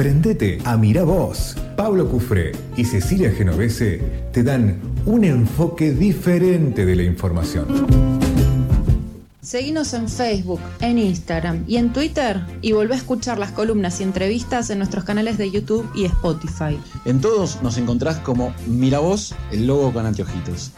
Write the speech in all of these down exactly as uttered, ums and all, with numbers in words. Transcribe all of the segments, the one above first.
Prendete a Mirá Vos. Pablo Cufré y Cecilia Genovese te dan un enfoque diferente de la información. Seguinos en Facebook, en Instagram y en Twitter y volvé a escuchar las columnas y entrevistas en nuestros canales de YouTube y Spotify. En todos nos encontrás como Mirá Vos, el logo con anteojitos.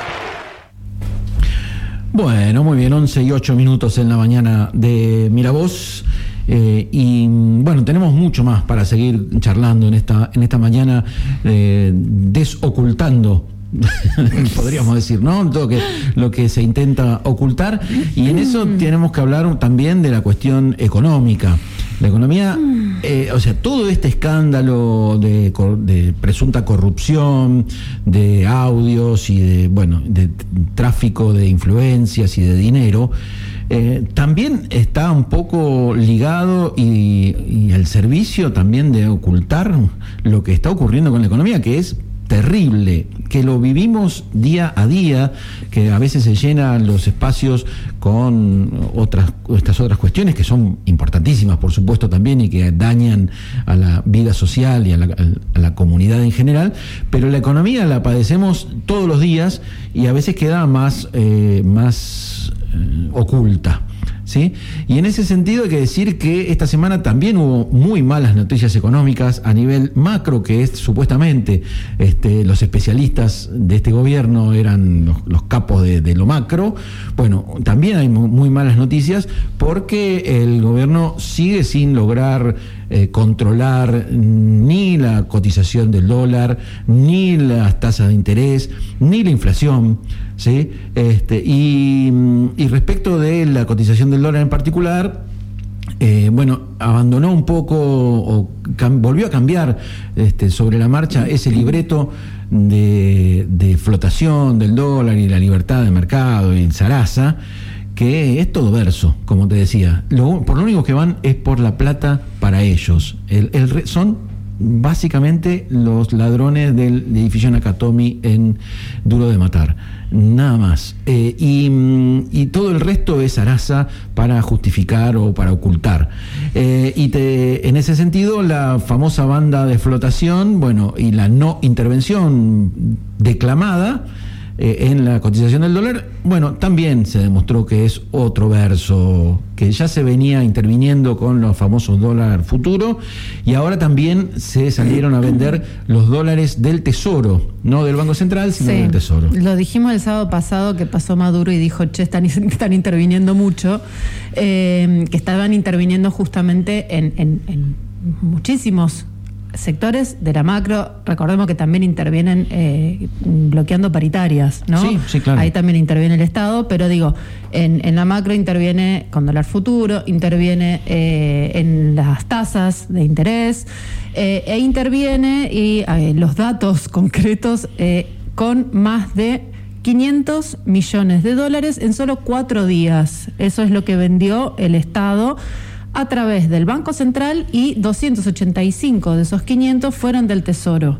Bueno, muy bien, once y ocho minutos en la mañana de Mirá Vos. Eh, y bueno, tenemos mucho más para seguir charlando en esta, en esta mañana, eh, desocultando, podríamos decir, ¿no? Todo que, lo que se intenta ocultar, y en eso tenemos que hablar también de la cuestión económica. La economía, eh, o sea, todo este escándalo de, de presunta corrupción, de audios y de, bueno, de tráfico de influencias y de dinero, eh, también está un poco ligado y, y al servicio también de ocultar lo que está ocurriendo con la economía, que es terrible, que lo vivimos día a día, que a veces se llenan los espacios con otras estas otras cuestiones que son importantísimas, por supuesto, también, y que dañan a la vida social y a la, a la comunidad en general, pero la economía la padecemos todos los días y a veces queda más, eh, más eh, oculta. ¿Sí? Y en ese sentido hay que decir que esta semana también hubo muy malas noticias económicas a nivel macro, que es supuestamente este, los especialistas de este gobierno eran los, los capos de, de lo macro. Bueno, también hay muy malas noticias porque el gobierno sigue sin lograr eh, controlar ni la cotización del dólar, ni las tasas de interés, ni la inflación. ¿Sí? Este, y, y respecto de la cotización del dólar en particular, eh, bueno, abandonó un poco o cam, volvió a cambiar este, sobre la marcha ese libreto de, de flotación del dólar y la libertad de mercado y el zaraza, que es todo verso, como te decía. Lo, por lo único que van es por la plata para ellos. El, el, son básicamente los ladrones del edificio Nakatomi en Duro de Matar. Nada más. Eh, y, y todo el resto es zaraza para justificar o para ocultar. Eh, y te, en ese sentido, la famosa banda de flotación, bueno, y la no intervención declamada eh, en la cotización del dólar, bueno, también se demostró que es otro verso, que ya se venía interviniendo con los famosos dólar futuro, y ahora también se salieron a vender los dólares del Tesoro, no del Banco Central, sino sí, del Tesoro. Lo dijimos el sábado pasado, que pasó Maduro y dijo, che, están, están interviniendo mucho, eh, que estaban interviniendo justamente en, en, en muchísimos sectores de la macro. Recordemos que también intervienen eh, bloqueando paritarias, ¿no? Sí, sí, claro. Ahí también interviene el Estado, pero digo, en, en la macro interviene con dólar futuro, interviene eh, en las tasas de interés, eh, e interviene, y eh, los datos concretos, eh, con más de quinientos millones de dólares en solo cuatro días. Eso es lo que vendió el Estado a través del Banco Central, y doscientos ochenta y cinco de esos quinientos fueron del Tesoro.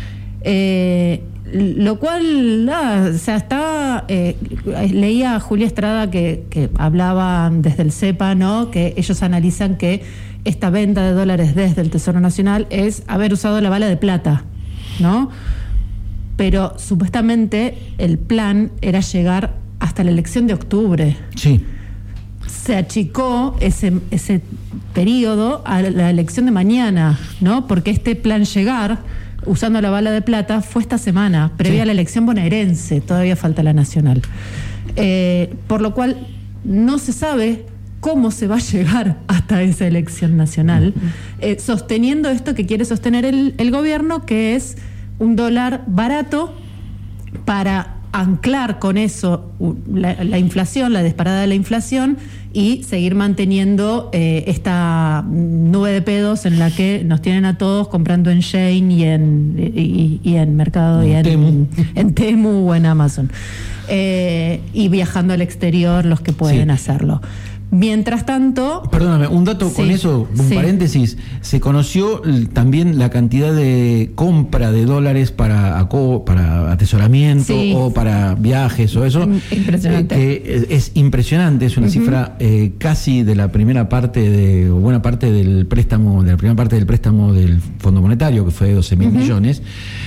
Eh, lo cual, ah, o sea, está, eh, leía a Julia Estrada que, que hablaba desde el CEPA, ¿no? Que ellos analizan que esta venta de dólares desde el Tesoro Nacional es haber usado la bala de plata, ¿no? Pero supuestamente el plan era llegar hasta la elección de octubre. Sí. Se achicó ese, ese periodo a la elección de mañana, ¿no? Porque este plan llegar, usando la bala de plata, fue esta semana, previa sí. a la elección bonaerense, todavía falta la nacional. Eh, por lo cual no se sabe cómo se va a llegar hasta esa elección nacional, eh, sosteniendo esto que quiere sostener el, el gobierno, que es un dólar barato para anclar con eso la, la inflación, la disparada de la inflación, y seguir manteniendo eh, esta nube de pedos en la que nos tienen a todos comprando en Shein y en, y, y en Mercado, y en Temu, en Temu o en Amazon, eh, y viajando al exterior los que pueden sí. hacerlo. Mientras tanto... Perdóname, un dato sí, con eso, un sí. paréntesis. Se conoció l- también la cantidad de compra de dólares para, aco- para atesoramiento Sí. o para viajes o eso. Impresionante. Eh, que es, es impresionante, es una uh-huh. cifra eh, casi de la primera parte, de o buena parte del préstamo, de la primera parte del préstamo del Fondo Monetario, que fue de doce mil uh-huh. millones.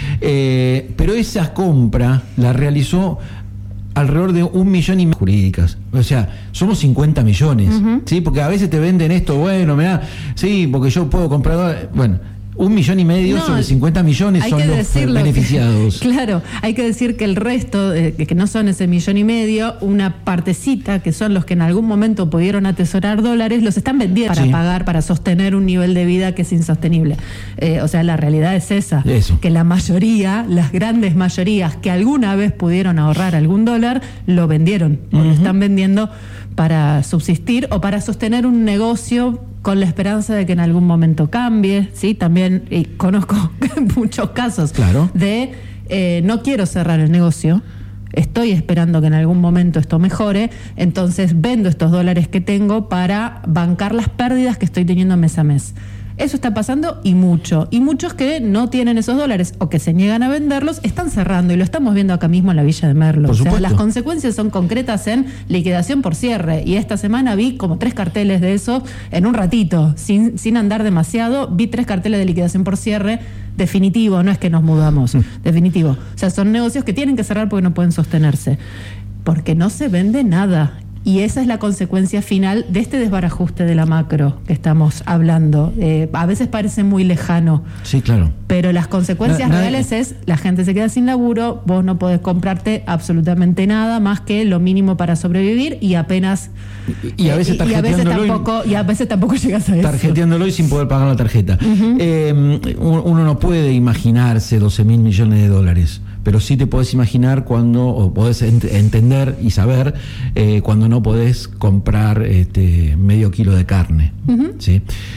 Eh, pero esa compra la realizó alrededor de un millón y medio jurídicas. O sea, somos cincuenta millones, uh-huh. ¿sí? Porque a veces te venden esto, bueno, mirá, sí, porque yo puedo comprar dólares. Bueno, un millón y medio no, sobre cincuenta millones son los beneficiados. Que, claro, hay que decir que el resto, eh, que no son ese millón y medio, una partecita, que son los que en algún momento pudieron atesorar dólares, los están vendiendo para sí. pagar, para sostener un nivel de vida que es insostenible. Eh, o sea, la realidad es esa, Eso. que la mayoría, las grandes mayorías que alguna vez pudieron ahorrar algún dólar, lo vendieron, uh-huh. o lo están vendiendo para subsistir o para sostener un negocio con la esperanza de que en algún momento cambie, ¿sí? También y conozco muchos casos claro. de eh, no quiero cerrar el negocio, estoy esperando que en algún momento esto mejore, entonces vendo estos dólares que tengo para bancar las pérdidas que estoy teniendo mes a mes. Eso está pasando y mucho. Y muchos que no tienen esos dólares o que se niegan a venderlos están cerrando y lo estamos viendo acá mismo en la Villa de Merlo. Por o sea, supuesto. las consecuencias son concretas en liquidación por cierre. Y esta semana vi como tres carteles de eso en un ratito, sin, sin andar demasiado. Vi tres carteles de liquidación por cierre. Definitivo, no es que nos mudamos. Mm. Definitivo. O sea, son negocios que tienen que cerrar porque no pueden sostenerse. Porque no se vende nada. Y esa es la consecuencia final de este desbarajuste de la macro que estamos hablando. Eh, a veces parece muy lejano. Sí, claro. Pero las consecuencias na, reales na, es la gente se queda sin laburo, vos no podés comprarte absolutamente nada más que lo mínimo para sobrevivir y apenas... Y, y a veces eh, y a veces tampoco y a veces tampoco llegas a eso. Tarjeteándolo y sin poder pagar la tarjeta. Uh-huh. Eh, uno no puede imaginarse doce mil millones de dólares. Pero sí te podés imaginar cuando, o podés ent- entender y saber eh, cuando no podés comprar este, medio kilo de carne. Uh-huh. ¿Sí?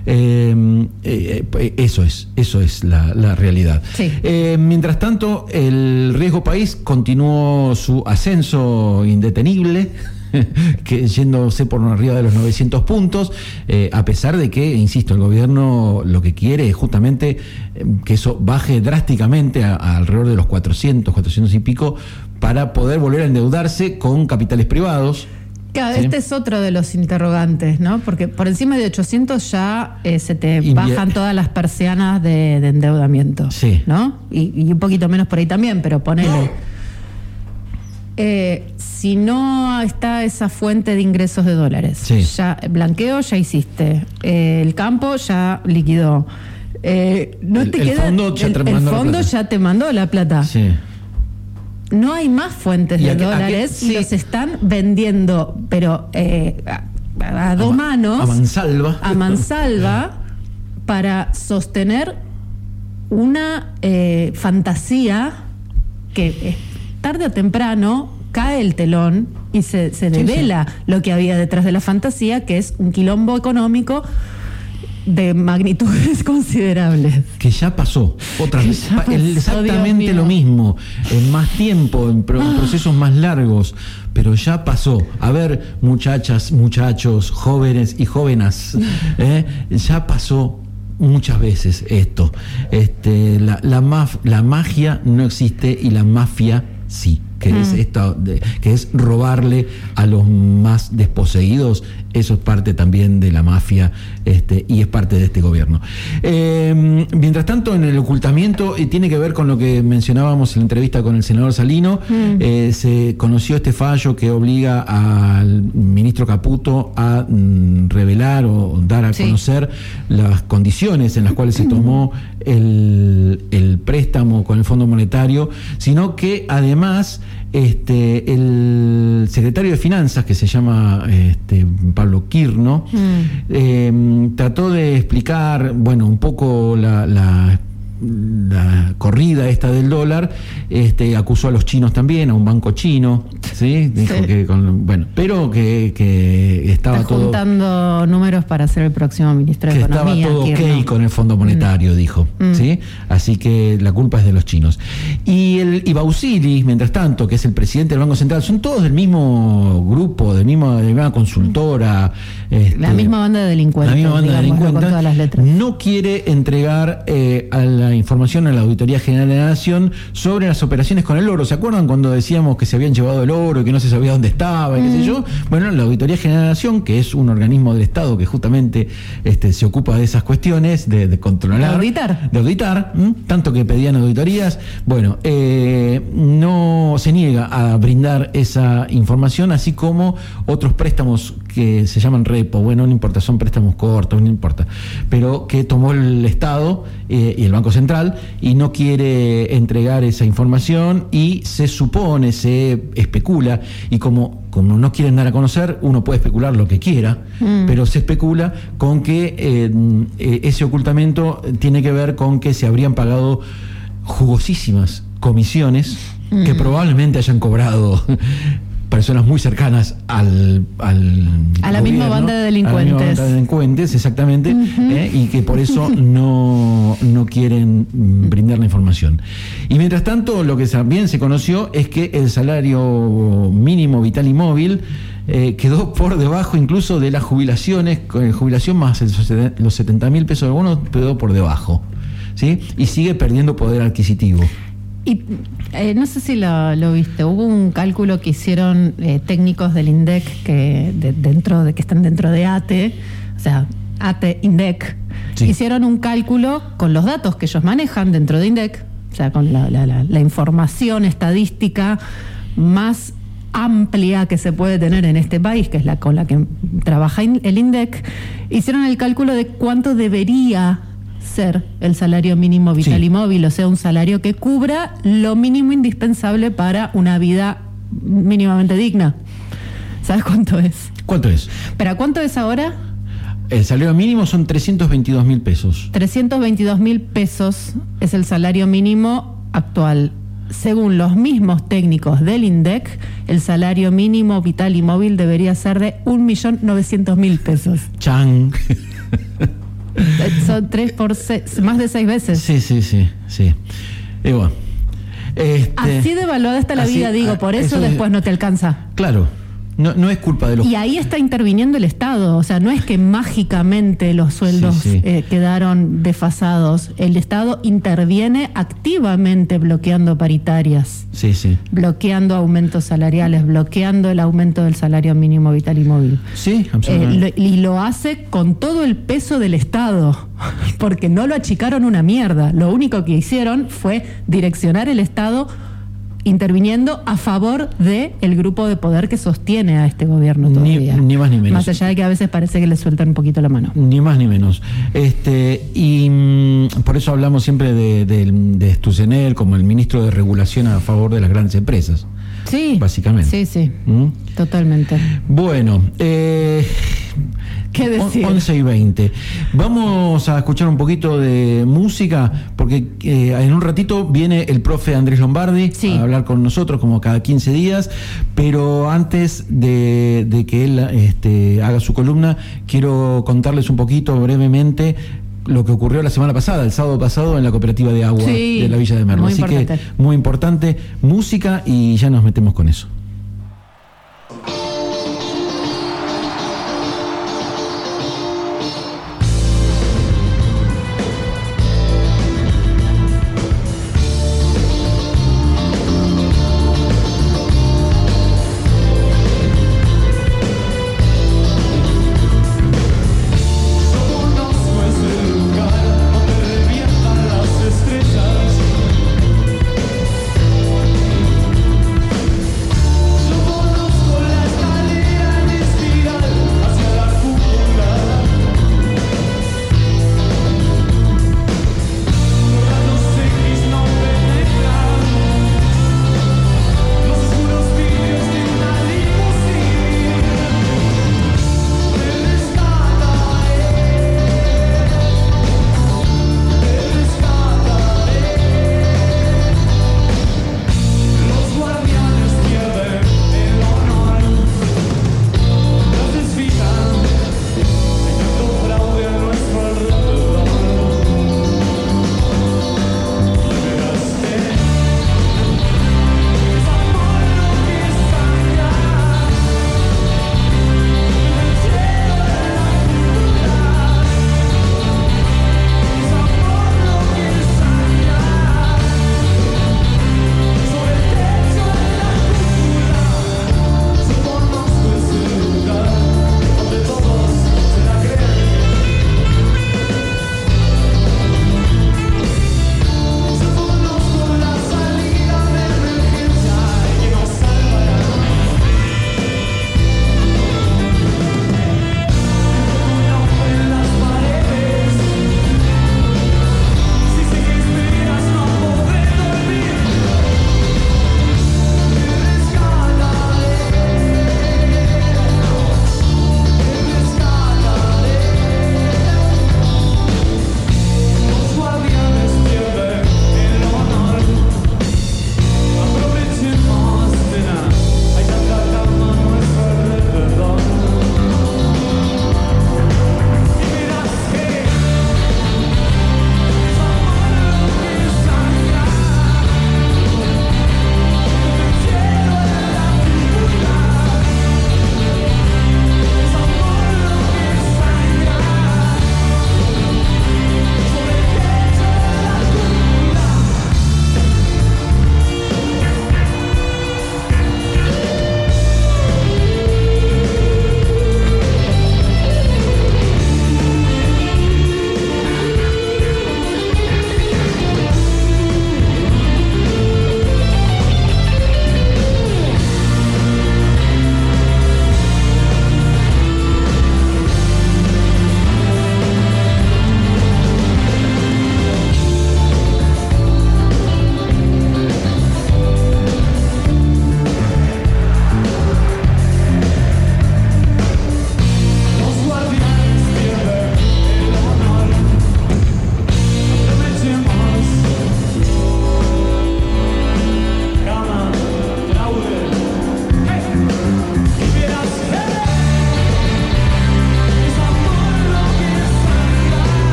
Eh, eh, eso es, eso es la, la realidad. Sí. Eh, mientras tanto, el riesgo país continuó su ascenso indetenible, que yéndose por arriba de los novecientos puntos, eh, a pesar de que, insisto, el gobierno lo que quiere es justamente eh, que eso baje drásticamente a, a alrededor de los cuatrocientos, cuatrocientos y pico, para poder volver a endeudarse con capitales privados. Claro, ¿sí? Este es otro de los interrogantes, ¿no? Porque por encima de ochocientos ya eh, se te Invie- bajan todas las persianas de, de endeudamiento, sí. ¿no? Y, y un poquito menos por ahí también, pero ponele... Eh, si no está esa fuente de ingresos de dólares, sí. ya blanqueo ya hiciste, eh, el campo ya liquidó, eh, no el, te el queda, fondo, ya, el, te, el mandó fondo la ya te mandó la plata. Sí. No hay más fuentes ¿Y de a qué- a qué- dólares sí. y los están vendiendo, pero eh, a, a dos a, manos, a mansalva, a mansalva para sostener una eh, fantasía que es tarde o temprano cae el telón y se, se devela sí, sí. lo que había detrás de la fantasía, que es un quilombo económico de magnitudes considerables. Que ya pasó, otra que vez, pasó, exactamente lo mismo, en más tiempo, en, pro, en procesos más largos, pero ya pasó. A ver, muchachas, muchachos, jóvenes y jóvenes, ¿eh? ya pasó muchas veces esto. Este, la, la, maf, la magia no existe y la mafia sí, que mm. es esto de, que es robarle a los más desposeídos. Eso es parte también de la mafia, este, y es parte de este gobierno. Eh, mientras tanto, en el ocultamiento, eh, tiene que ver con lo que mencionábamos en la entrevista con el senador Salino. Mm. Eh, se conoció este fallo que obliga al ministro Caputo a mm, revelar o dar a sí. conocer las condiciones en las cuales se tomó el, el préstamo con el Fondo Monetario, sino que además este, el secretario de Finanzas, que se llama este, Pablo Quirno, mm. eh, trató de explicar, bueno, un poco la, la la corrida esta del dólar, este, acusó a los chinos también, a un banco chino, ¿sí? Dijo Sí. que con, bueno, pero que, que estaba Está todo juntando números para ser el próximo ministro de que estaba Economía. todo ok Kirchner. con el Fondo Monetario, Mm. dijo, Mm. ¿sí? Así que la culpa es de los chinos. Y el y Bausili, mientras tanto, que es el presidente del Banco Central, son todos del mismo grupo, del mismo, de la misma consultora. Este, La misma banda de delincuentes. la misma banda de digámoslo delincuentes, con todas las letras. no quiere entregar eh, a la información a la Auditoría General de la Nación sobre las operaciones con el oro. ¿Se acuerdan cuando decíamos que se habían llevado el oro y que no se sabía dónde estaba y qué sé yo? Bueno, la Auditoría General de la Nación, que es un organismo del Estado que justamente este, se ocupa de esas cuestiones, de, de controlar. De auditar. De auditar, ¿m? Tanto que pedían auditorías. Bueno, eh, no se niega a brindar esa información, así como otros préstamos que se llaman repo. Bueno, no importa, son préstamos cortos, no importa. Pero que tomó el Estado eh, y el Banco Central y no quiere entregar esa información y se supone, se especula, y como, como no quieren dar a conocer, uno puede especular lo que quiera, mm. pero se especula con que eh, eh, ese ocultamiento tiene que ver con que se habrían pagado jugosísimas comisiones mm. que probablemente hayan cobrado personas muy cercanas al, al a la gobierno, misma banda de delincuentes, a la misma banda de delincuentes, exactamente, uh-huh. eh, y que por eso no, no quieren brindar la información. Y mientras tanto, lo que también se conoció es que el salario mínimo vital y móvil eh, quedó por debajo incluso de las jubilaciones, con jubilación más el, los setenta mil pesos de bono quedó por debajo, ¿sí? Y sigue perdiendo poder adquisitivo. Y eh, no sé si lo, lo viste, hubo un cálculo que hicieron eh, técnicos del INDEC que de, dentro de que están dentro de ATE, o sea, ATE INDEC, sí. Hicieron un cálculo con los datos que ellos manejan dentro de INDEC, o sea, con la, la, la, la información estadística más amplia que se puede tener en este país, que es la con la que trabaja el INDEC, hicieron el cálculo de cuánto debería ser el salario mínimo vital sí. y móvil, o sea, un salario que cubra lo mínimo indispensable para una vida mínimamente digna. ¿Sabes cuánto es? ¿Cuánto es? ¿Pero cuánto es ahora? El salario mínimo son trescientos veintidós mil pesos. trescientos veintidós mil pesos es el salario mínimo actual. Según los mismos técnicos del INDEC, el salario mínimo vital y móvil debería ser de un millón novecientos mil pesos. ¡Chan! Son tres por seis, más de seis veces. Sí, sí, sí, sí. Y bueno, este, así devaluada está la así, vida, digo, por eso, eso después es, no te alcanza. Claro, no, no es culpa de los... Y ahí está interviniendo el Estado, o sea, no es que mágicamente los sueldos sí, sí. Eh, quedaron desfasados. El Estado interviene activamente bloqueando paritarias, sí, sí. bloqueando aumentos salariales, bloqueando el aumento del salario mínimo vital y móvil. Sí, absolutamente. Eh, lo, y lo hace con todo el peso del Estado, porque no lo achicaron una mierda. Lo único que hicieron fue direccionar el Estado interviniendo a favor de el grupo de poder que sostiene a este gobierno todavía. Ni, ni más ni menos. Más allá de que a veces parece que le sueltan un poquito la mano. Ni más ni menos. Este, y mmm, por eso hablamos siempre de, de, de Stusenel como el ministro de regulación a favor de las grandes empresas. Sí. Básicamente. Sí, sí. ¿Mm? Totalmente. Bueno, eh, ¿qué decir? once y veinte. Vamos a escuchar un poquito de música, porque eh, en un ratito viene el profe Andrés Lombardi sí. a hablar con nosotros como cada quince días, pero antes de, de que él este, haga su columna, quiero contarles un poquito brevemente lo que ocurrió la semana pasada, el sábado pasado, en la cooperativa de agua sí, de la Villa de Merlo. Muy Así importante. que muy importante, música y ya nos metemos con eso. Estrellas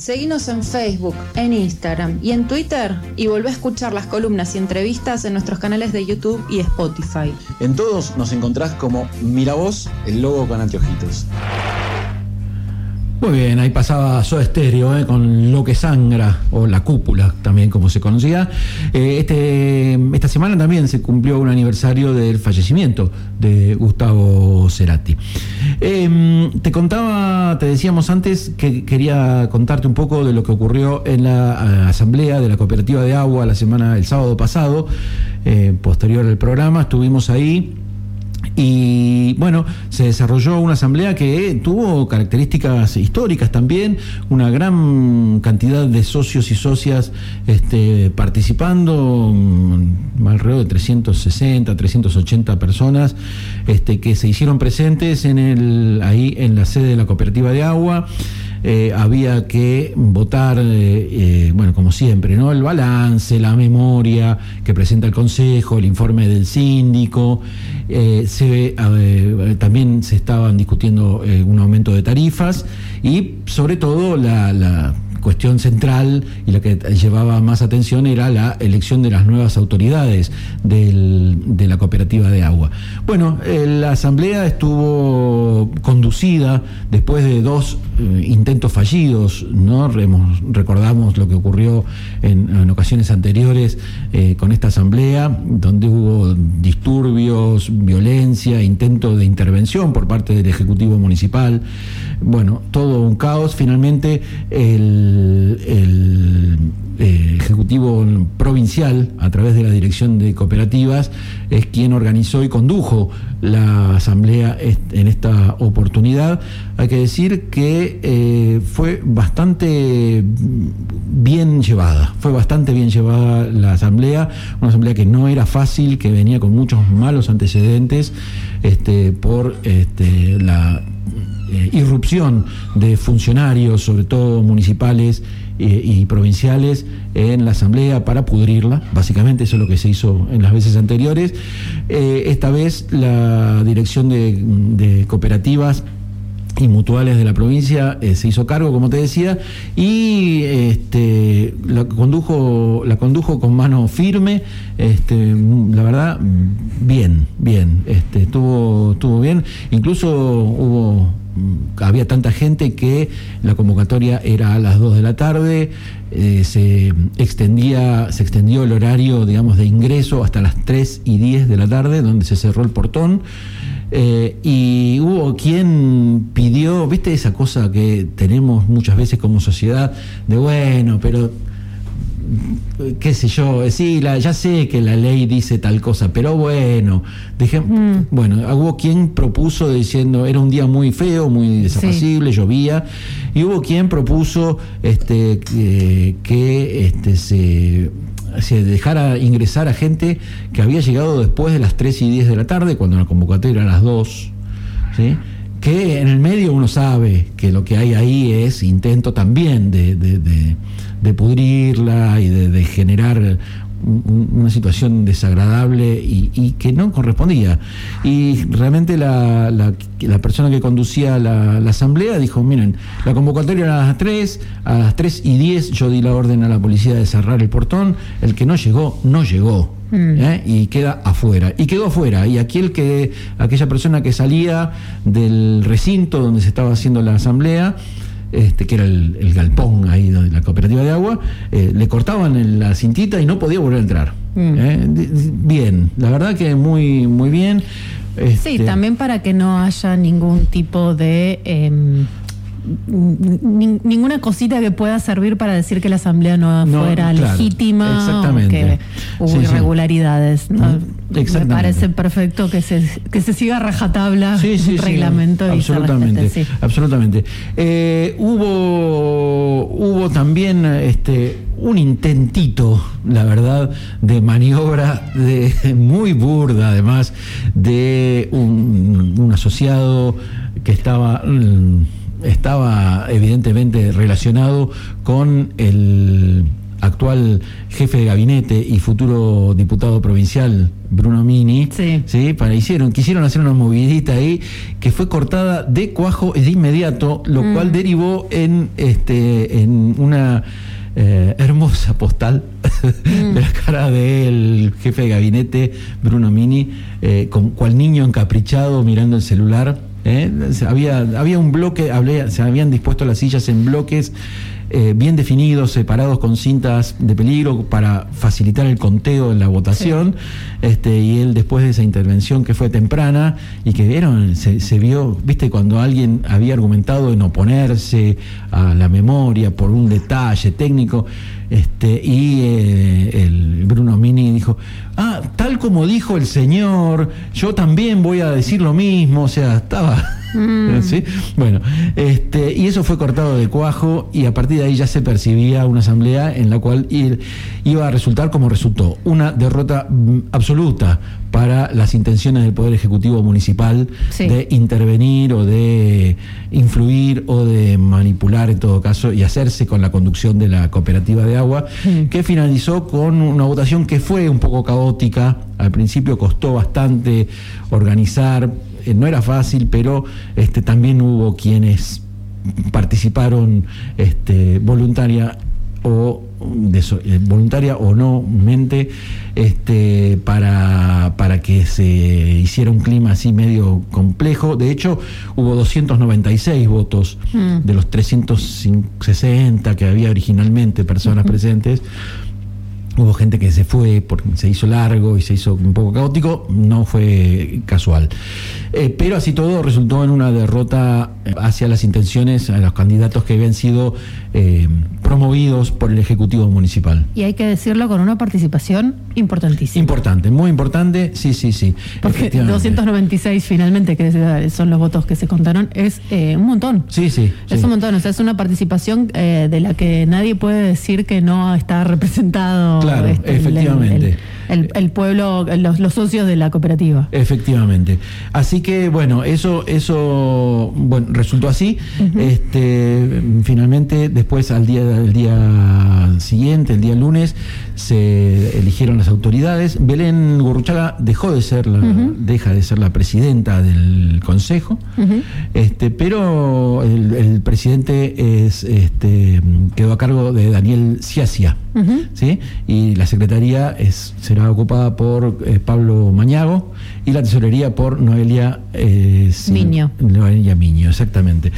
Seguinos en Facebook, en Instagram y en Twitter y volvé a escuchar las columnas y entrevistas en nuestros canales de YouTube y Spotify. En todos nos encontrás como Miravoz, el logo con anteojitos. Muy bien, ahí pasaba Soda Stereo eh, con Lo que sangra, o La Cúpula también como se conocía. Eh, este, esta semana también se cumplió un aniversario del fallecimiento de Gustavo Cerati. Eh, te contaba, te decíamos antes que quería contarte un poco de lo que ocurrió en la uh, asamblea de la Cooperativa de Agua la semana, el sábado pasado, eh, posterior al programa, estuvimos ahí. Y bueno, se desarrolló una asamblea que tuvo características históricas también, una gran cantidad de socios y socias este, participando, alrededor de trescientos sesenta, trescientos ochenta personas este, que se hicieron presentes en el, ahí en la sede de la Cooperativa de Agua. Eh, había que votar, eh, eh, bueno, como siempre, ¿no? El balance, la memoria que presenta el Consejo, el informe del síndico. Eh, se, eh, también se estaban discutiendo eh, un aumento de tarifas y, sobre todo, la, la cuestión central y la que llevaba más atención era la elección de las nuevas autoridades del, de la Cooperativa de Agua. Bueno, eh, la asamblea estuvo conducida después de dos eh, intentos fallidos, ¿no? Remos, recordamos lo que ocurrió en, en ocasiones anteriores eh, con esta asamblea, donde hubo disturbios, violencia, intento de intervención por parte del Ejecutivo Municipal. Bueno, todo un caos. Finalmente, el El, el eh, Ejecutivo Provincial, a través de la Dirección de Cooperativas, es quien organizó y condujo la asamblea en esta oportunidad. Hay que decir que eh, fue bastante bien llevada, fue bastante bien llevada la asamblea, una asamblea que no era fácil, que venía con muchos malos antecedentes este, por este, la Eh, irrupción de funcionarios, sobre todo municipales eh, y provinciales, en la asamblea para pudrirla. Básicamente eso es lo que se hizo en las veces anteriores. Eh, esta vez la dirección de, de cooperativas y mutuales de la provincia eh, se hizo cargo, como te decía, y este, la condujo la condujo con mano firme. Este, la verdad, bien, bien, este, estuvo, estuvo bien. Incluso hubo había tanta gente que la convocatoria era a las dos de la tarde, eh, se extendía, se extendió el horario, digamos, de ingreso hasta las tres y diez de la tarde, donde se cerró el portón. Eh, y hubo quien pidió, viste esa cosa que tenemos muchas veces como sociedad, de bueno, pero qué sé yo, sí, la, ya sé que la ley dice tal cosa, pero bueno, dejé, mm. bueno, hubo quien propuso diciendo, era un día muy feo, muy desapacible, sí. Llovía, y hubo quien propuso este que, que este se se dejara ingresar a gente que había llegado después de las tres y diez de la tarde, cuando la convocatoria era a las dos, ¿sí? Que en el medio uno sabe que lo que hay ahí es intento también de, de, de, de pudrirla y de, de generar un, una situación desagradable y, y que no correspondía. Y realmente la, la, la persona que conducía la, la asamblea dijo, miren, la convocatoria era a las tres, a las tres y diez yo di la orden a la policía de cerrar el portón, el que no llegó, no llegó. ¿Eh? Y queda afuera, y quedó afuera, y aquel que, aquella persona que salía del recinto donde se estaba haciendo la asamblea, este, que era el, el galpón ahí de la Cooperativa de Agua, eh, le cortaban en la cintita y no podía volver a entrar. Mm. ¿Eh? Bien, la verdad que muy, muy bien. Este... Sí, también para que no haya ningún tipo de eh, Ni, ninguna cosita que pueda servir para decir que la asamblea no, no fuera claro, legítima, exactamente. O que hubo sí, irregularidades, sí. ¿no? Me parece perfecto que se que se siga rajatabla sí, sí, el reglamento sí, y absolutamente, se respete, sí. absolutamente. Eh, hubo hubo también este un intentito, la verdad, de maniobra de muy burda, además, de un, un asociado que estaba estaba evidentemente relacionado con el actual jefe de gabinete y futuro diputado provincial, Bruno Mini, sí. ¿sí? Para, hicieron, quisieron hacer una movidita ahí que fue cortada de cuajo de inmediato, lo mm. cual derivó en, este, en una eh, hermosa postal mm. de la cara del jefe de gabinete, Bruno Mini, eh, con cual niño encaprichado mirando el celular. ¿eh? Había, había un bloque, hablé, se habían dispuesto las sillas en bloques Eh, bien definidos, separados con cintas de peligro para facilitar el conteo en la votación. Sí. Este, y él, después de esa intervención que fue temprana y que vieron, se, se vio, viste, cuando alguien había argumentado en oponerse a la memoria por un detalle técnico, este, y eh, el Bruno Mini dijo, ah, tal como dijo el señor, yo también voy a decir lo mismo, o sea, estaba... Mm. ¿Sí? Bueno, este, y eso fue cortado de cuajo, y a partir de ahí ya se percibía una asamblea en la cual ir, iba a resultar como resultó, una derrota mm, absoluta para las intenciones del Poder Ejecutivo Municipal, sí. de intervenir o de influir o de manipular, en todo caso, y hacerse con la conducción de la cooperativa de agua, mm. que finalizó con una votación que fue un poco caótica. Al principio costó bastante organizar, eh, no era fácil, pero este, también hubo quienes participaron este, voluntaria o de so, eh, voluntaria o no mente, este, para, para que se hiciera un clima así medio complejo. De hecho, hubo doscientos noventa y seis votos mm. de los trescientos sesenta que había originalmente personas uh-huh. presentes. Hubo gente que se fue porque se hizo largo y se hizo un poco caótico, no fue casual. Eh, pero así todo resultó en una derrota hacia las intenciones a los candidatos que habían sido eh, promovidos por el Ejecutivo Municipal. Y hay que decirlo con una participación importantísima. Importante, muy importante, sí, sí, sí. Porque doscientos noventa y seis finalmente, que son los votos que se contaron, es eh, un montón. Sí, sí. Es sí. un montón, o sea, es una participación eh, de la que nadie puede decir que no está representado. Claro, este, efectivamente. El, el, el, el pueblo, los, los socios de la cooperativa. Efectivamente. Así que, bueno, eso, eso bueno, resultó así. Uh-huh. Este, finalmente, después, al día, al día siguiente, el día lunes, se eligieron las autoridades. Belén Gurruchaga dejó de ser la, uh-huh. deja de ser la presidenta del consejo, uh-huh. este, pero el, el presidente es, este, quedó a cargo de Daniel Ciacia, uh-huh. ¿sí? Y la secretaría es, será ocupada por eh, Pablo Mañago y la tesorería por Noelia eh, Miño. Noelia Miño, exactamente.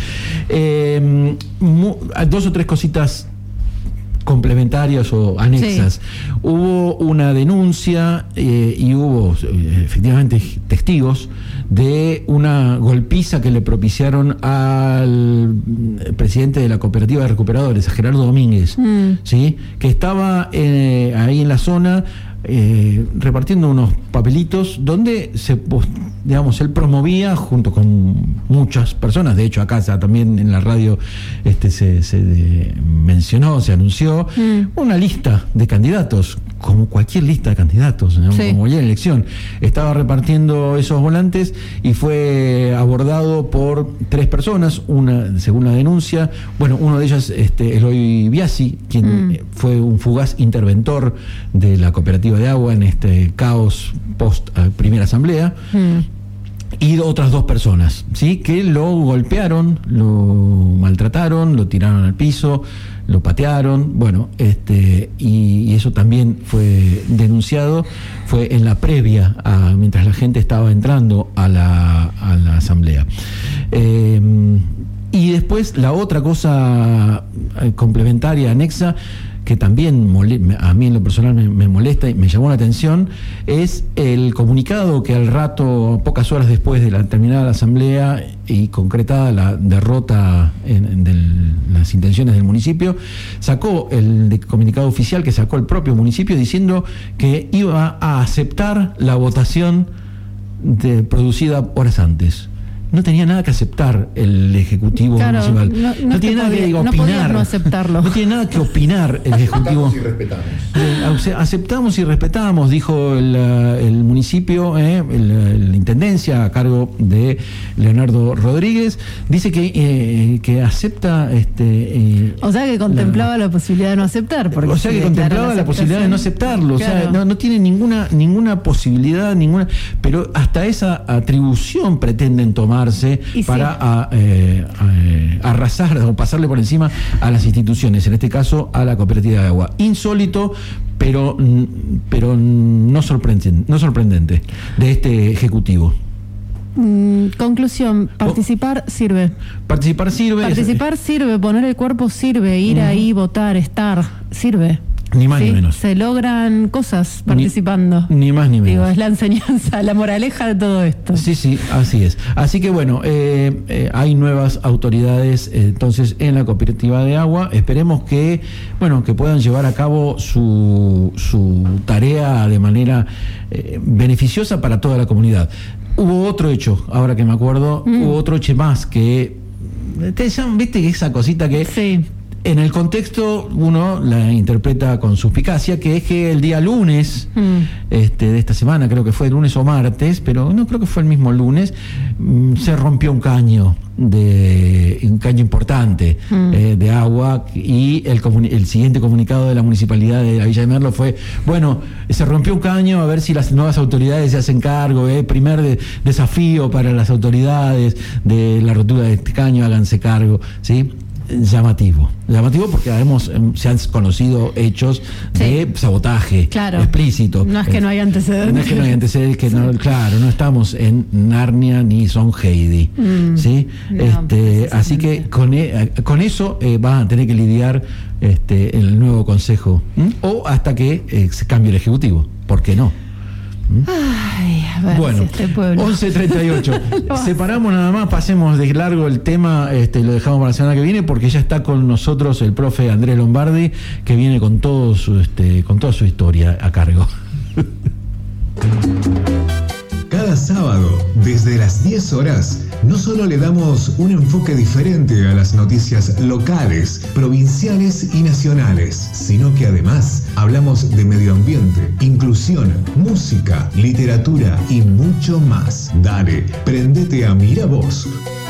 Eh, mu, dos o tres cositas complementarias o anexas. Sí. Hubo una denuncia eh, y hubo eh, efectivamente testigos de una golpiza que le propiciaron al presidente de la cooperativa de recuperadores, a Gerardo Domínguez, mm. ¿sí? Que estaba eh, ahí en la zona eh, repartiendo unos papelitos donde se, digamos, él promovía junto con muchas personas. De hecho, acá también en la radio este se, se de, mencionó, se anunció mm. una lista de candidatos, como cualquier lista de candidatos, ¿no? Sí. Como cualquier elección. Estaba repartiendo esos volantes y fue abordado por tres personas, una, según la denuncia, bueno, uno de ellas, este, Eloy Biasi, quien mm. fue un fugaz interventor de la cooperativa de agua en este caos post uh, primera asamblea. Mm. Y otras dos personas, ¿sí? Que lo golpearon, lo maltrataron, lo tiraron al piso, lo patearon, bueno, este, y, y eso también fue denunciado, fue en la previa, a, mientras la gente estaba entrando a la, a la asamblea. Eh, y después la otra cosa complementaria, anexa, que también a mí en lo personal me, me molesta y me llamó la atención, es el comunicado que al rato, pocas horas después de la terminada la asamblea y concretada la derrota en, en del, las intenciones del municipio, sacó el de comunicado oficial que sacó el propio municipio diciendo que iba a aceptar la votación de, producida horas antes. no tenía nada que aceptar el Ejecutivo Claro, Municipal. no- no No, te tiene nada podía- que no opinar. podías no aceptarlo. No tiene nada que opinar el Ejecutivo. Aceptamos y respetamos. Eh, ace- Aceptamos y respetamos, dijo el, eh, el municipio, eh, el- la intendencia a cargo de Leonardo Rodríguez. Dice que, eh, que acepta. Este, eh, O sea que contemplaba la, posibilidad de no aceptar. Porque o sea si que declara contemplaba la posibilidad de no aceptarlo. O sea, Claro. no, no tiene ninguna, ninguna posibilidad, ninguna. Pero hasta esa atribución pretenden tomarse Y para sí. a, eh, a, eh, arrasar o pasarle por encima a las instituciones, en este caso a la cooperativa de agua. Insólito, pero, mm, pero no sorprendente, no sorprendente de este ejecutivo. Mm, conclusión, participar sirve. Participar sirve. Participar sirve, poner el cuerpo sirve, ir ahí, votar, estar, sirve. Ni más ¿Sí? ni menos. Se logran cosas Ni- participando. Ni más ni menos. Digo, es la enseñanza, la moraleja de todo esto. Sí, sí, así es. Así que bueno, eh, eh, hay nuevas autoridades eh, entonces en la cooperativa de agua. Esperemos que, bueno, que puedan llevar a cabo su, su tarea de manera eh, beneficiosa para toda la comunidad. Hubo otro hecho, ahora que me acuerdo, Mm. hubo otro hecho más que, te llaman, viste, esa cosita que Sí. en el contexto uno la interpreta con suspicacia, que es que el día lunes Mm. este, de esta semana, creo que fue lunes o martes, pero no creo que fue el mismo lunes, mm, se rompió un caño de un caño importante Mm. eh, de agua, y el, comuni- el siguiente comunicado de la municipalidad de la Villa de Merlo fue, bueno, se rompió un caño, a ver si las nuevas autoridades se hacen cargo, eh, primer de- desafío para las autoridades de la rotura de este caño, háganse cargo, ¿sí? Llamativo, llamativo porque hemos, em, se han conocido hechos de Sí. sabotaje Claro. explícito. No es que no hay antecedentes. No es que no hay antecedentes, que no, claro, no estamos en Narnia ni Son Heidi, Mm. ¿sí? No, este, así que precisamente. con, e- con eso eh, van a tener que lidiar este, el nuevo consejo, ¿m? o hasta que eh, se cambie el ejecutivo, ¿por qué no? Ay, a ver Bueno, si este pueblo. once treinta y ocho. Lo hace. Separamos nada más, pasemos de largo el tema, este, lo dejamos para la semana que viene, porque ya está con nosotros el profe Andrés Lombardi, que viene con todo su, este, con toda su historia a cargo. Cada sábado, desde las diez horas, no solo le damos un enfoque diferente a las noticias locales, provinciales y nacionales, sino que además hablamos de medio ambiente, inclusión, música, literatura y mucho más. Dale, prendete a Mira Vos.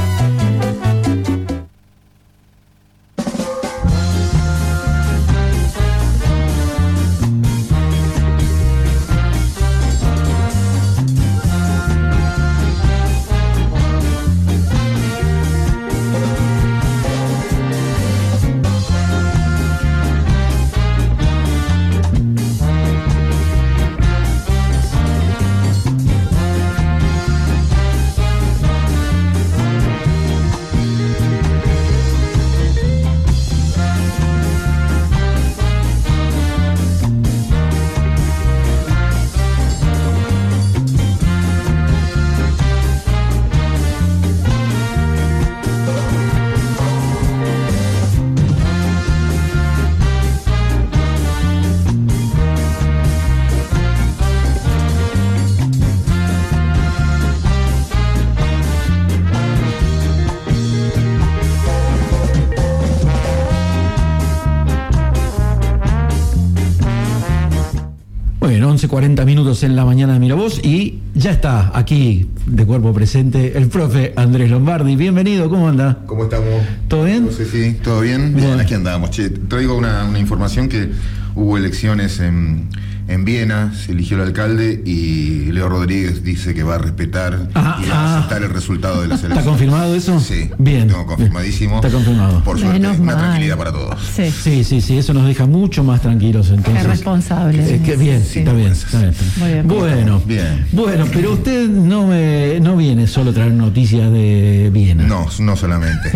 Bueno, once cuarenta minutos en la mañana de Miravoz, y ya está aquí de cuerpo presente el profe Andrés Lombardi. Bienvenido, ¿cómo anda? ¿Cómo estamos? ¿Todo bien? No sé si todo bien. Bien, Bueno. aquí andamos. Che, traigo una, una información que hubo elecciones en, en Viena, se eligió el alcalde y Leo Rodríguez dice que va a respetar Ah, y va ah. a aceptar el resultado de las elecciones. ¿Está confirmado eso? Sí, Bien. lo tengo confirmadísimo. Está confirmado. Por suerte, Menos una mal. tranquilidad para todos. Sí. Sí, sí, sí, eso nos deja mucho más tranquilos entonces. Qué responsable. Eh, qué bien, Sí. está bien, está bien. Muy bien. Bueno, Bien. bueno, pero usted no me, no viene solo a traer noticias de Viena. No, no solamente.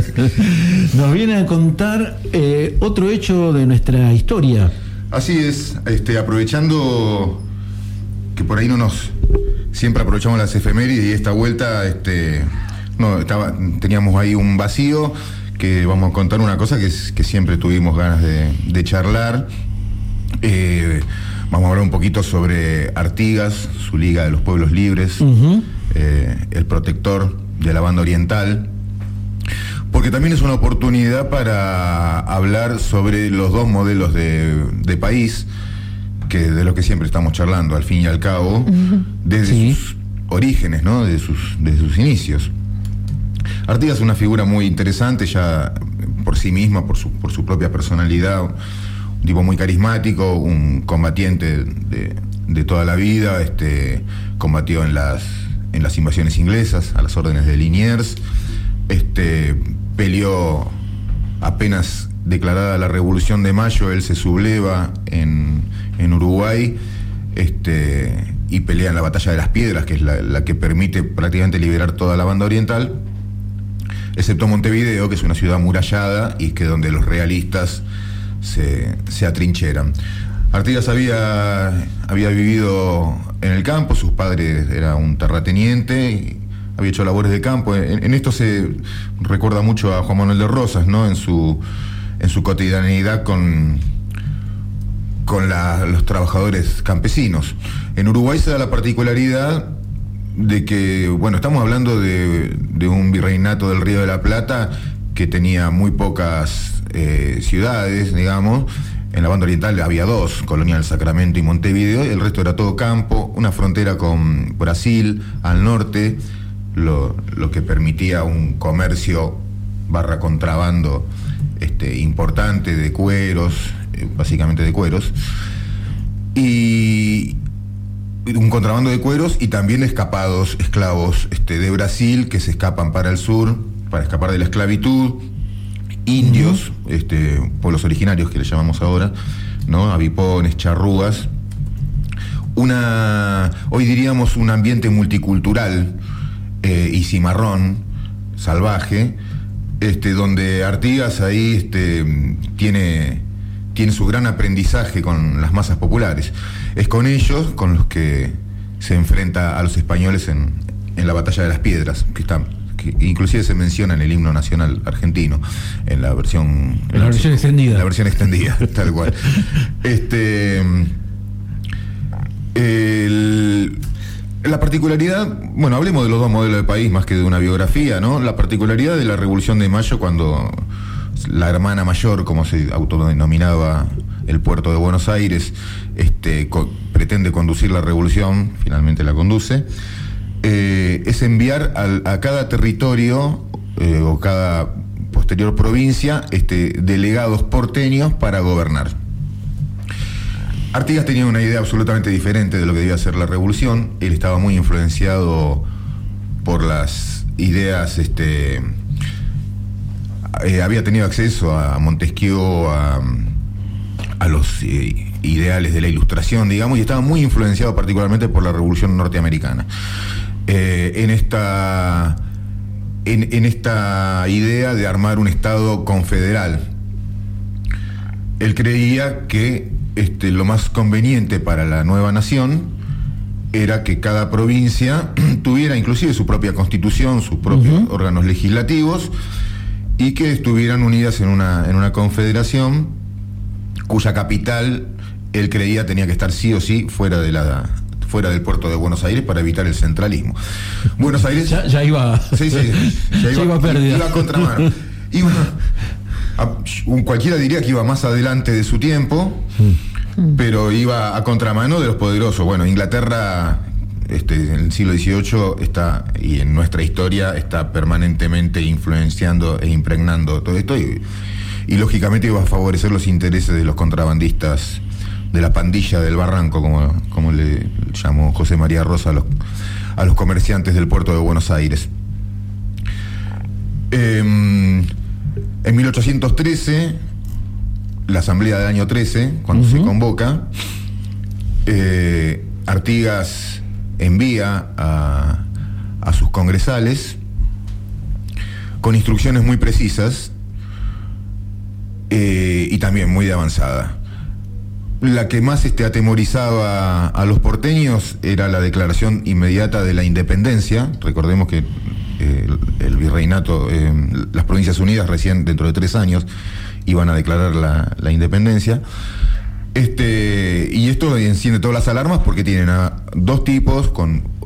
Nos viene a contar eh, otro hecho de nuestra historia. Así es, este, aprovechando que por ahí no nos siempre aprovechamos las efemérides, y esta vuelta este, no, estaba, teníamos ahí un vacío, que vamos a contar una cosa que, es- que siempre tuvimos ganas de, de charlar. Eh, vamos a hablar un poquito sobre Artigas, su Liga de los Pueblos Libres, Ujú. eh, el protector de la banda oriental, porque también es una oportunidad para hablar sobre los dos modelos de, de país, que de los que siempre estamos charlando, al fin y al cabo, uh-huh. desde sí. sus orígenes, ¿no? Desde sus, desde sus inicios. Artigas es una figura muy interesante ya por sí misma, por su, por su propia personalidad, un tipo muy carismático, un combatiente de, de toda la vida, este, combatió en las, en las invasiones inglesas, a las órdenes de Liniers, este, peleó apenas declarada la Revolución de Mayo, él se subleva en, en Uruguay, este, y pelea en la Batalla de las Piedras, que es la, la que permite prácticamente liberar toda la banda oriental, excepto Montevideo, que es una ciudad amurallada y que donde los realistas se, se atrincheran. Artigas había, había vivido en el campo, sus padres era un terrateniente, y había hecho labores de campo. En, en esto se recuerda mucho a Juan Manuel de Rosas, ¿no? En su, en su cotidianidad con, con la, los trabajadores campesinos. En Uruguay se da la particularidad de que, bueno, estamos hablando de, de un virreinato del Río de la Plata que tenía muy pocas eh, ciudades, digamos. En la banda oriental había dos, Colonia del Sacramento y Montevideo, y el resto era todo campo, una frontera con Brasil al norte, lo, lo que permitía un comercio barra contrabando este, importante de cueros, eh, básicamente de cueros, y un contrabando de cueros y también escapados, esclavos este, de Brasil que se escapan para el sur, para escapar de la esclavitud, indios, uh-huh. este, pueblos originarios que le llamamos ahora, ¿no? Avipones, charrúas, una, hoy diríamos un ambiente multicultural eh, y cimarrón, salvaje, este, donde Artigas ahí este, tiene, tiene su gran aprendizaje con las masas populares. Es con ellos con los que se enfrenta a los españoles en, en la Batalla de las Piedras, que está, que inclusive se menciona en el himno nacional argentino, en la versión, en la versión extendida. En la versión extendida, tal cual. Este, el, la particularidad, bueno, hablemos de los dos modelos de país más que de una biografía, ¿no? La particularidad de la Revolución de Mayo, cuando la hermana mayor, como se autodenominaba el puerto de Buenos Aires, este, co- pretende conducir la revolución, finalmente la conduce, eh, es enviar al, a cada territorio eh, o cada posterior provincia este, delegados porteños para gobernar. Artigas tenía una idea absolutamente diferente de lo que debía ser la revolución. Él estaba muy influenciado por las ideas, este, eh, había tenido acceso a Montesquieu, a a los eh, ideales de la Ilustración, digamos, y estaba muy influenciado particularmente por la Revolución Norteamericana. Eh, en esta en, en esta idea de armar un Estado confederal, él creía que este, lo más conveniente para la nueva nación era que cada provincia tuviera inclusive su propia constitución, sus propios uh-huh. órganos legislativos, y que estuvieran unidas en una, en una confederación cuya capital él creía tenía que estar sí o sí fuera de la fuera del puerto de Buenos Aires para evitar el centralismo. Buenos Aires ya, ya iba sí, sí, ya iba, ya iba perdida. Iba a contramano. Iba a, un, cualquiera diría que iba más adelante de su tiempo, mm. pero iba a contramano de los poderosos. Bueno, Inglaterra este, en el siglo dieciocho está, y en nuestra historia está permanentemente influenciando e impregnando todo esto, y Y lógicamente iba a favorecer los intereses de los contrabandistas, de la pandilla del Barranco, como, como le llamó José María Rosa a los, a los comerciantes del puerto de Buenos Aires. Eh, en mil ochocientos trece, la asamblea del año trece, cuando uh-huh. se convoca, eh, Artigas envía a, a sus congresales con instrucciones muy precisas, Eh, y también muy de avanzada. La que más este, atemorizaba a los porteños era la declaración inmediata de la independencia. Recordemos que eh, el, el virreinato, eh, las Provincias Unidas recién dentro de tres años iban a declarar la, la independencia. Este, y esto enciende todas las alarmas porque tienen a dos tipos con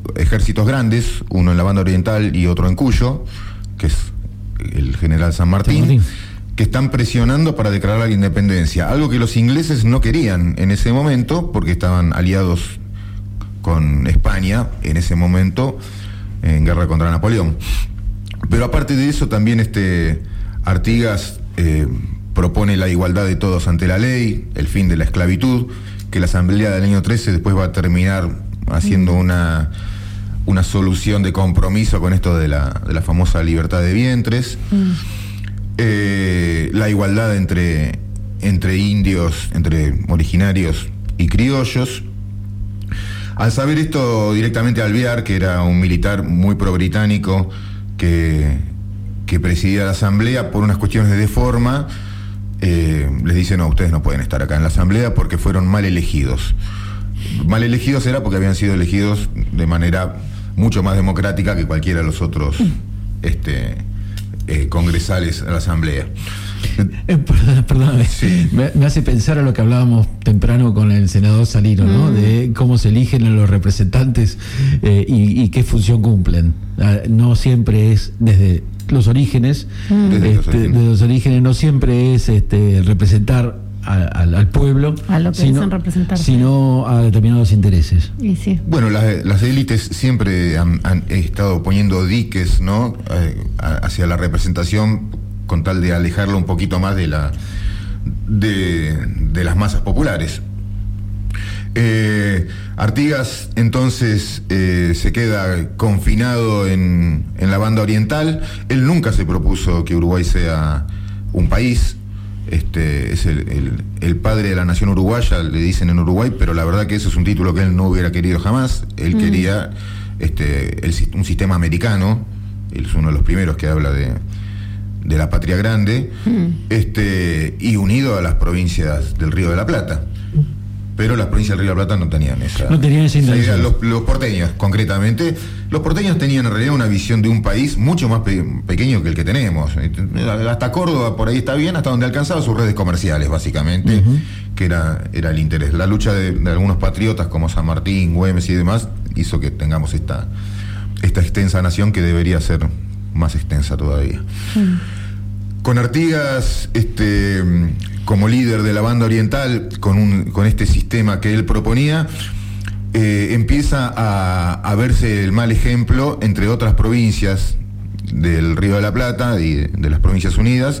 ejércitos grandes, uno en la banda oriental y otro en Cuyo, que es el general San Martín, San Martín, que están presionando para declarar la independencia, algo que los ingleses no querían en ese momento, porque estaban aliados con España en ese momento en guerra contra Napoleón. Pero aparte de eso, también este Artigas eh, propone la igualdad de todos ante la ley, el fin de la esclavitud, que la Asamblea del año trece después va a terminar haciendo una, una solución de compromiso con esto de la, de la famosa libertad de vientres. Mm. Eh, la igualdad entre, entre indios, entre originarios y criollos. Al saber esto directamente Alvear, que era un militar muy pro-británico que, que presidía la asamblea, por unas cuestiones de forma, eh, les dice: no, ustedes no pueden estar acá en la asamblea porque fueron mal elegidos. Mal elegidos era porque habían sido elegidos de manera mucho más democrática que cualquiera de los otros este, eh, congresales a la asamblea. Eh, perdón, perdóname. Sí. Me, me hace pensar a lo que hablábamos temprano con el senador Salino, ¿no? Mm. De cómo se eligen a los representantes eh, y, y qué función cumplen. Ah, no siempre es desde los orígenes, mm. desde, este, los orígenes. desde los orígenes no siempre es este, representar a, a, al pueblo, a lo que sino, dicen representar, sino a determinados intereses. Y sí. Bueno, las, las élites siempre han, han estado poniendo diques, ¿no? Eh, hacia la representación, con tal de alejarlo un poquito más de la de, de las masas populares. Eh, Artigas entonces eh, se queda confinado en, en la banda oriental. Él nunca se propuso que Uruguay sea un país. Este es el, el, el padre de la nación uruguaya, le dicen en Uruguay, pero la verdad que eso es un título que él no hubiera querido jamás. Él mm. quería este, el, un sistema americano. Él es uno de los primeros que habla de de la patria grande, mm. este, y unido a las provincias del Río de la Plata. Pero las provincias del Río de la Plata no tenían esa, no tenían esa intención. Los, los porteños, concretamente, los porteños tenían en realidad una visión de un país mucho más pe- pequeño que el que tenemos. Hasta Córdoba por ahí está bien, hasta donde alcanzaba sus redes comerciales, básicamente, uh-huh. que era, era el interés. La lucha de, de algunos patriotas como San Martín, Güemes y demás hizo que tengamos esta, esta extensa nación, que debería ser más extensa todavía. Mm. Con Artigas este, como líder de la banda oriental, con, un, con este sistema que él proponía, eh, empieza a, a verse el mal ejemplo entre otras provincias del Río de la Plata y de, de las Provincias Unidas,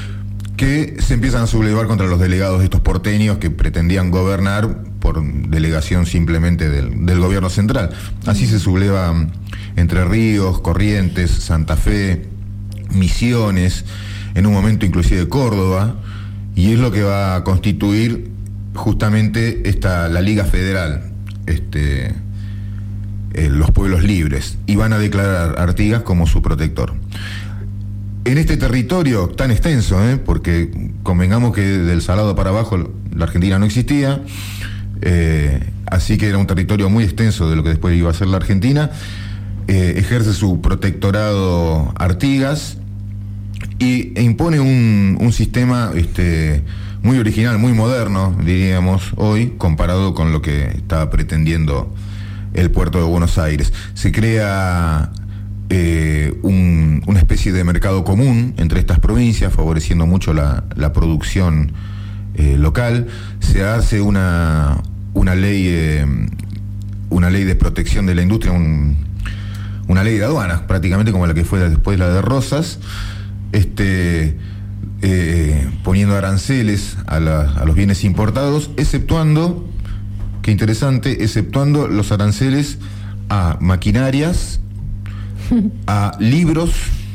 que se empiezan a sublevar contra los delegados de estos porteños que pretendían gobernar por delegación simplemente del, del gobierno central. Así se subleva Entre Ríos, Corrientes, Santa Fe, Misiones, en un momento inclusive Córdoba, y es lo que va a constituir justamente esta, la Liga Federal, este, eh, los pueblos libres, y van a declarar a Artigas como su protector. En este territorio tan extenso, ¿eh? porque convengamos que del Salado para abajo la Argentina no existía, eh, así que era un territorio muy extenso de lo que después iba a ser la Argentina. Eh, ejerce su protectorado Artigas y e impone un, un sistema este, muy original, muy moderno, diríamos hoy, comparado con lo que estaba pretendiendo el puerto de Buenos Aires. Se crea eh, un, una especie de mercado común entre estas provincias, favoreciendo mucho la, la producción eh, local. Se hace una, una ley eh, una ley de protección de la industria, un una ley de aduanas, prácticamente como la que fue después la de Rosas, este, eh, poniendo aranceles a, la, a los bienes importados, exceptuando, qué interesante, exceptuando los aranceles a maquinarias, a libros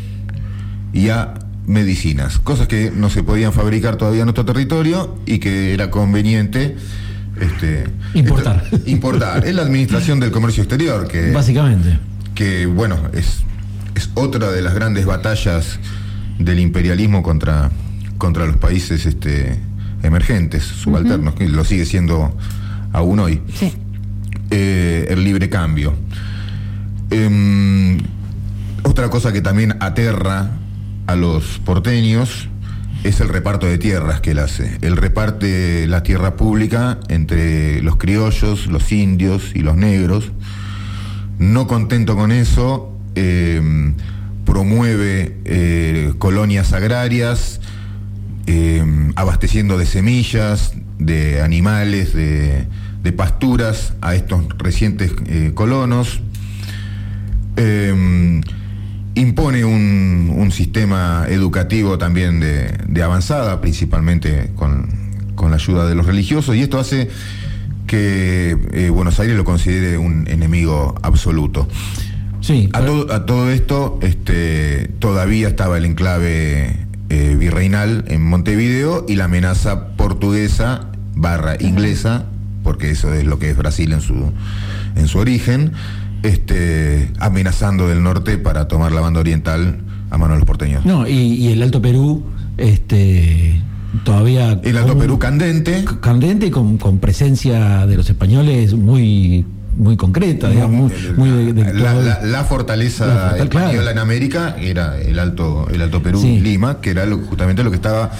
y a medicinas, cosas que no se podían fabricar todavía en nuestro territorio y que era conveniente este, importar. Este, importar. Es la administración del comercio exterior, que básicamente. que bueno, es, es otra de las grandes batallas del imperialismo contra, contra los países este, emergentes, subalternos, uh-huh. que lo sigue siendo aún hoy. Sí. Eh, el libre cambio. Eh, otra cosa que también aterra a los porteños es el reparto de tierras que él hace. Él reparte la tierra pública entre los criollos, los indios y los negros, no contento con eso, eh, promueve eh, colonias agrarias, eh, abasteciendo de semillas, de animales, de, de pasturas a estos recientes eh, colonos. Eh, impone un, un sistema educativo también de, de avanzada, principalmente con, con la ayuda de los religiosos, y esto hace que eh, Buenos Aires lo considere un enemigo absoluto. Sí, a, todo, a todo esto este, todavía estaba el enclave eh, virreinal en Montevideo y la amenaza portuguesa barra inglesa, porque eso es lo que es Brasil en su, en su origen, este, amenazando del norte para tomar la banda oriental a mano de los porteños. No, y, y el Alto Perú, este, todavía... El Alto Perú candente. Candente y con, con presencia de los españoles muy... muy concreta, digamos, muy, muy de, de la, la, la fortaleza la fortal, española, claro, en América era el Alto, el Alto Perú, sí. Lima, que era lo, justamente lo que estaba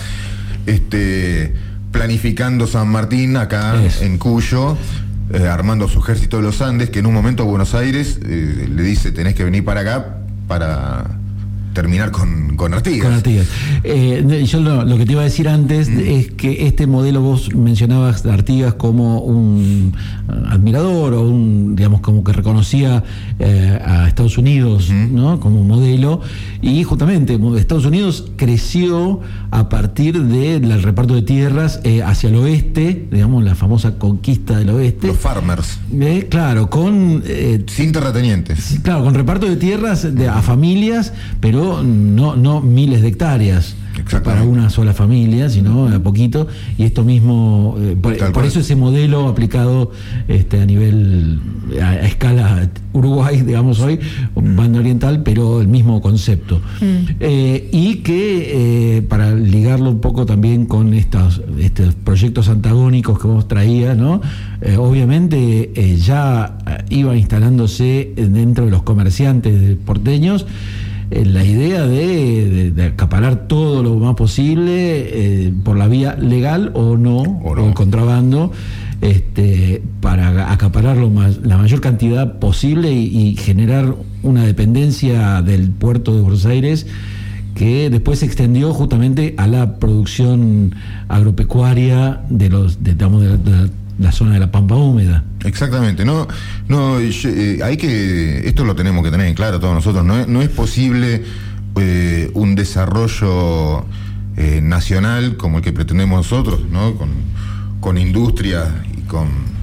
este, planificando San Martín acá es. en Cuyo, eh, armando su ejército de los Andes, que en un momento Buenos Aires eh, le dice: tenés que venir para acá para terminar con, con Artigas. Con Artigas. Eh, yo lo, lo que te iba a decir antes mm. es que este modelo, vos mencionabas a Artigas como un admirador o un, digamos, como que reconocía eh, a Estados Unidos, mm. ¿no? Como modelo, y justamente Estados Unidos creció a partir del reparto de tierras eh, hacia el oeste, digamos, la famosa conquista del oeste. Los farmers. Eh, claro, con... Eh, Sin terratenientes. Claro, con reparto de tierras de, a familias, pero no, no miles de hectáreas para una sola familia, sino a poquito, y esto mismo, eh, por, por eso ese modelo aplicado este, a nivel, a, a escala Uruguay, digamos hoy, banda oriental, pero el mismo concepto. Mm. Eh, y que, eh, para ligarlo un poco también con estos, estos proyectos antagónicos que vos traías, ¿no? Eh, obviamente eh, ya iba instalándose dentro de los comerciantes porteños la idea de, de, de acaparar todo lo más posible eh, por la vía legal o no, o, no. o el contrabando, este, para acaparar lo más, la mayor cantidad posible y, y generar una dependencia del puerto de Buenos Aires que después se extendió justamente a la producción agropecuaria de los de, digamos, de, de la zona de la Pampa Húmeda. Exactamente, no, no, eh, hay que, esto lo tenemos que tener en claro todos nosotros, no es, no es posible eh, un desarrollo eh, nacional como el que pretendemos nosotros, ¿no? Con, con industria y con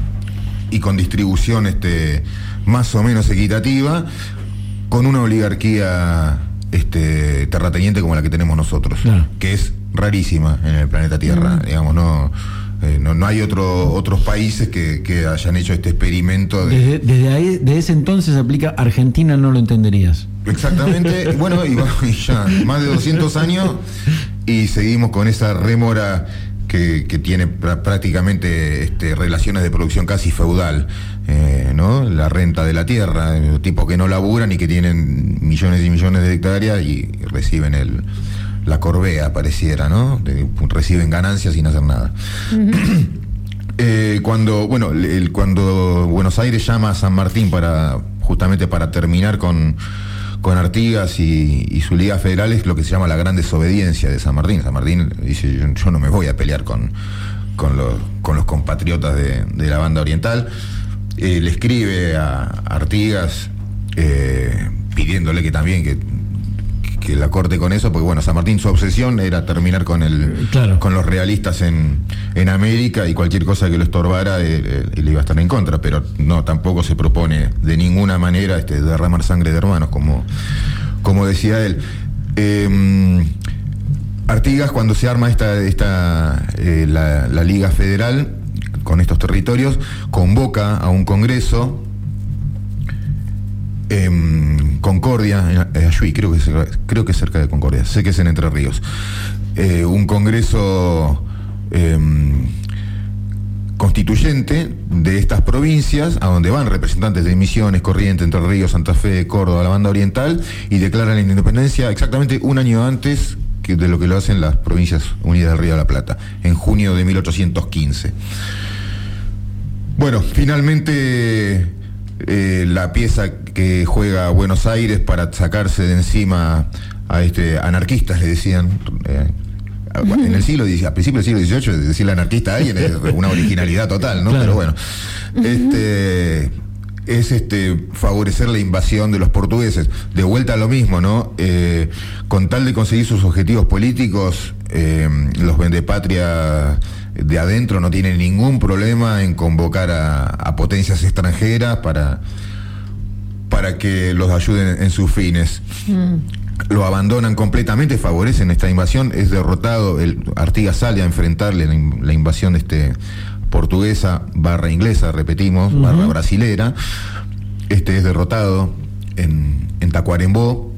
y con distribución este, más o menos equitativa, con una oligarquía este, terrateniente como la que tenemos nosotros, claro, que es rarísima en el planeta Tierra, mm. digamos, no. Eh, no, no hay otro, otros países que, que hayan hecho este experimento de... Desde, desde ahí, de ese entonces aplica Argentina, no lo entenderías. Exactamente, bueno, y, y ya más de doscientos años y seguimos con esa rémora que, que tiene pr- prácticamente este, relaciones de producción casi feudal, eh, ¿no? La renta de la tierra, tipos que no laburan y que tienen millones y millones de hectáreas y reciben el... la corvea pareciera, ¿no? De, reciben ganancias sin hacer nada. Uh-huh. eh, cuando, bueno, el, cuando Buenos Aires llama a San Martín para, justamente para terminar con, con Artigas y, y su Liga Federal, es lo que se llama la gran desobediencia de San Martín. San Martín dice: yo, yo no me voy a pelear con, con, los, con los compatriotas de, de la banda oriental. Eh, le escribe a Artigas eh, pidiéndole que también que que la corte con eso, porque bueno, San Martín, su obsesión era terminar con el claro. con los realistas en, en América, y cualquier cosa que lo estorbara él, él iba a estar en contra, pero no, tampoco se propone de ninguna manera este, derramar sangre de hermanos, como, como decía él. Eh, Artigas, cuando se arma esta, esta eh, la, la Liga Federal con estos territorios, convoca a un congreso en Concordia, en Ayuí, creo que, es, creo que es cerca de Concordia, sé que es en Entre Ríos, eh, un congreso eh, constituyente de estas provincias, a donde van representantes de Misiones, Corrientes, Entre Ríos, Santa Fe, Córdoba, la banda oriental, y declaran la independencia exactamente un año antes que de lo que lo hacen las Provincias Unidas del Río de la Plata, en junio de mil ochocientos quince. Bueno, finalmente eh, la pieza que juega Buenos Aires para sacarse de encima a este anarquistas, le decían. Eh, en el siglo a principios del siglo dieciocho, decirle anarquista a alguien es una originalidad total, ¿no? Claro. Pero bueno, este es este favorecer la invasión de los portugueses. De vuelta a lo mismo, ¿no? Eh, con tal de conseguir sus objetivos políticos, eh, los vendepatria de adentro no tienen ningún problema en convocar a, a potencias extranjeras para, para que los ayuden en sus fines. Mm. Lo abandonan completamente, favorecen esta invasión, es derrotado, el Artigas sale a enfrentarle la, la invasión este, portuguesa barra inglesa, repetimos, uh-huh. barra brasilera, este es derrotado en, en Tacuarembó.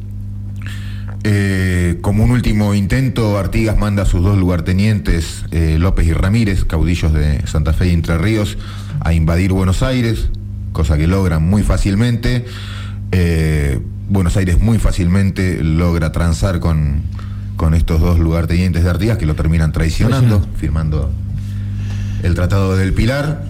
Eh, como un último intento, Artigas manda a sus dos lugartenientes, eh, López y Ramírez, caudillos de Santa Fe y Entre Ríos, a invadir Buenos Aires, cosa que logran muy fácilmente. Eh, Buenos Aires muy fácilmente logra transar con, con estos dos lugartenientes de Artigas, que lo terminan traicionando, sí, firmando el Tratado del Pilar,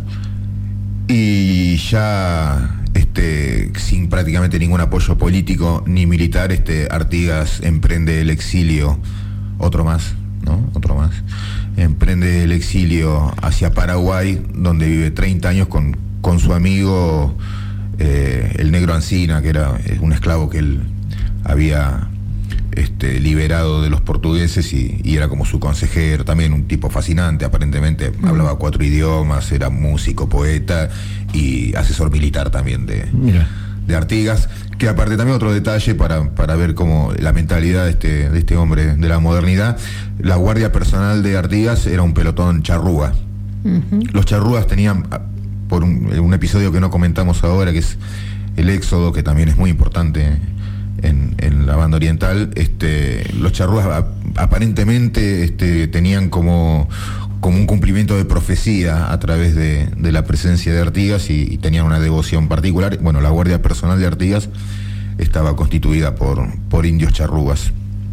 y ya este, sin prácticamente ningún apoyo político ni militar, este, Artigas emprende el exilio, otro más, ¿no? Otro más, emprende el exilio hacia Paraguay, donde vive treinta años con, con su amigo Eh, el negro Ancina, que era eh, un esclavo que él había este, liberado de los portugueses y, y era como su consejero, también un tipo fascinante, aparentemente mm. hablaba cuatro idiomas, era músico, poeta y asesor militar también de, de Artigas, que aparte también otro detalle para, para ver cómo la mentalidad de este, de este hombre de la modernidad, la guardia personal de Artigas era un pelotón charrúa. Mm-hmm. Los charrúas tenían, por un, un episodio que no comentamos ahora, que es el éxodo, que también es muy importante en, en la banda oriental, este, los charrúas a, aparentemente este, tenían como, como un cumplimiento de profecía a través de, de la presencia de Artigas y, y tenían una devoción particular. Bueno, la guardia personal de Artigas estaba constituida por, por indios charrúas.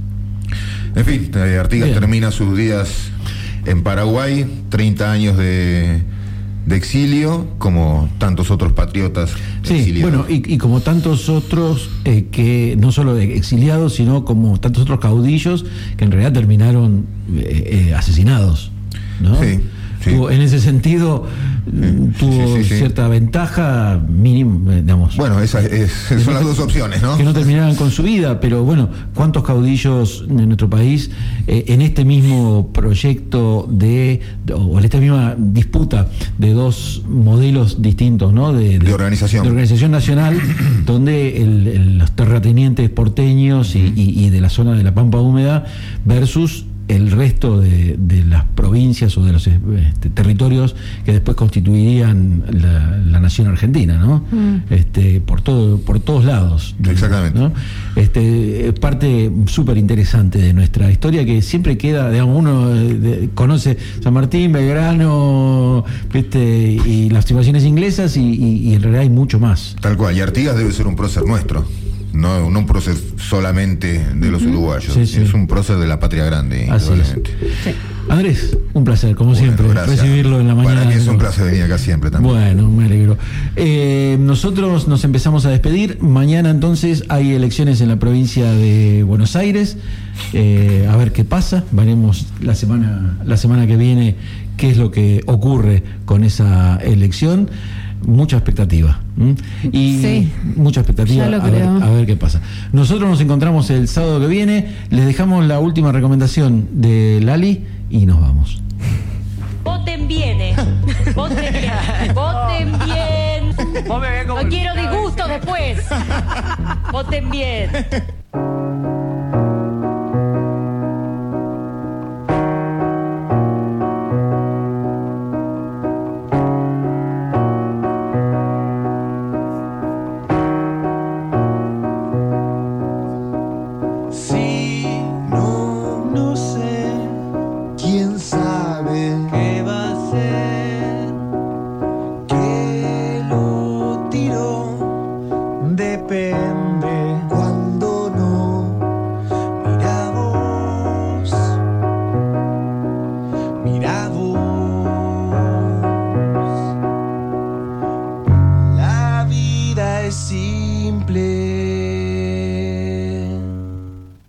En fin, Artigas Bien. termina sus días en Paraguay, treinta años de de exilio, como tantos otros patriotas sí, exiliados. Bueno, y, y como tantos otros eh, que no solo exiliados, sino como tantos otros caudillos que en realidad terminaron eh, eh, asesinados, ¿no? Sí, sí. Tuvo, en ese sentido sí, tuvo sí, sí, sí. cierta ventaja mínima, digamos. Bueno, esas es, son las dos opciones, ¿no? Que no terminaran con su vida, pero bueno, ¿cuántos caudillos en nuestro país eh, en este mismo proyecto de, o en esta misma disputa de dos modelos distintos, ¿no? De, de, de organización. De organización nacional, donde el, el, los terratenientes porteños y, y, y de la zona de la Pampa Húmeda versus el resto de, de las provincias o de los este, territorios que después constituirían la, la nación argentina, ¿no? Mm. Este, por todo, por todos lados. Exactamente. ¿No? Este, es parte súper interesante de nuestra historia que siempre queda, digamos, uno de, conoce San Martín, Belgrano, este, y las situaciones inglesas y, y, y en realidad hay mucho más. Tal cual, y Artigas debe ser un prócer nuestro. No, no un prócer solamente de los uh-huh. uruguayos, sí, sí. es un prócer de la patria grande. Así es. Sí. Andrés, un placer, como bueno, siempre, gracias. recibirlo en la mañana. Para mí es un placer venir acá siempre también. Bueno, me alegro. Eh, nosotros nos empezamos a despedir. Mañana entonces hay elecciones en la provincia de Buenos Aires. Eh, a ver qué pasa. Veremos la semana, la semana que viene qué es lo que ocurre con esa elección. Mucha expectativa ¿m? y sí, mucha expectativa a ver, a ver qué pasa. Nosotros nos encontramos el sábado que viene. Les dejamos la última recomendación de Lali y nos vamos. Voten bien, eh. Voten bien. Voten bien. No quiero disgusto después. Voten bien.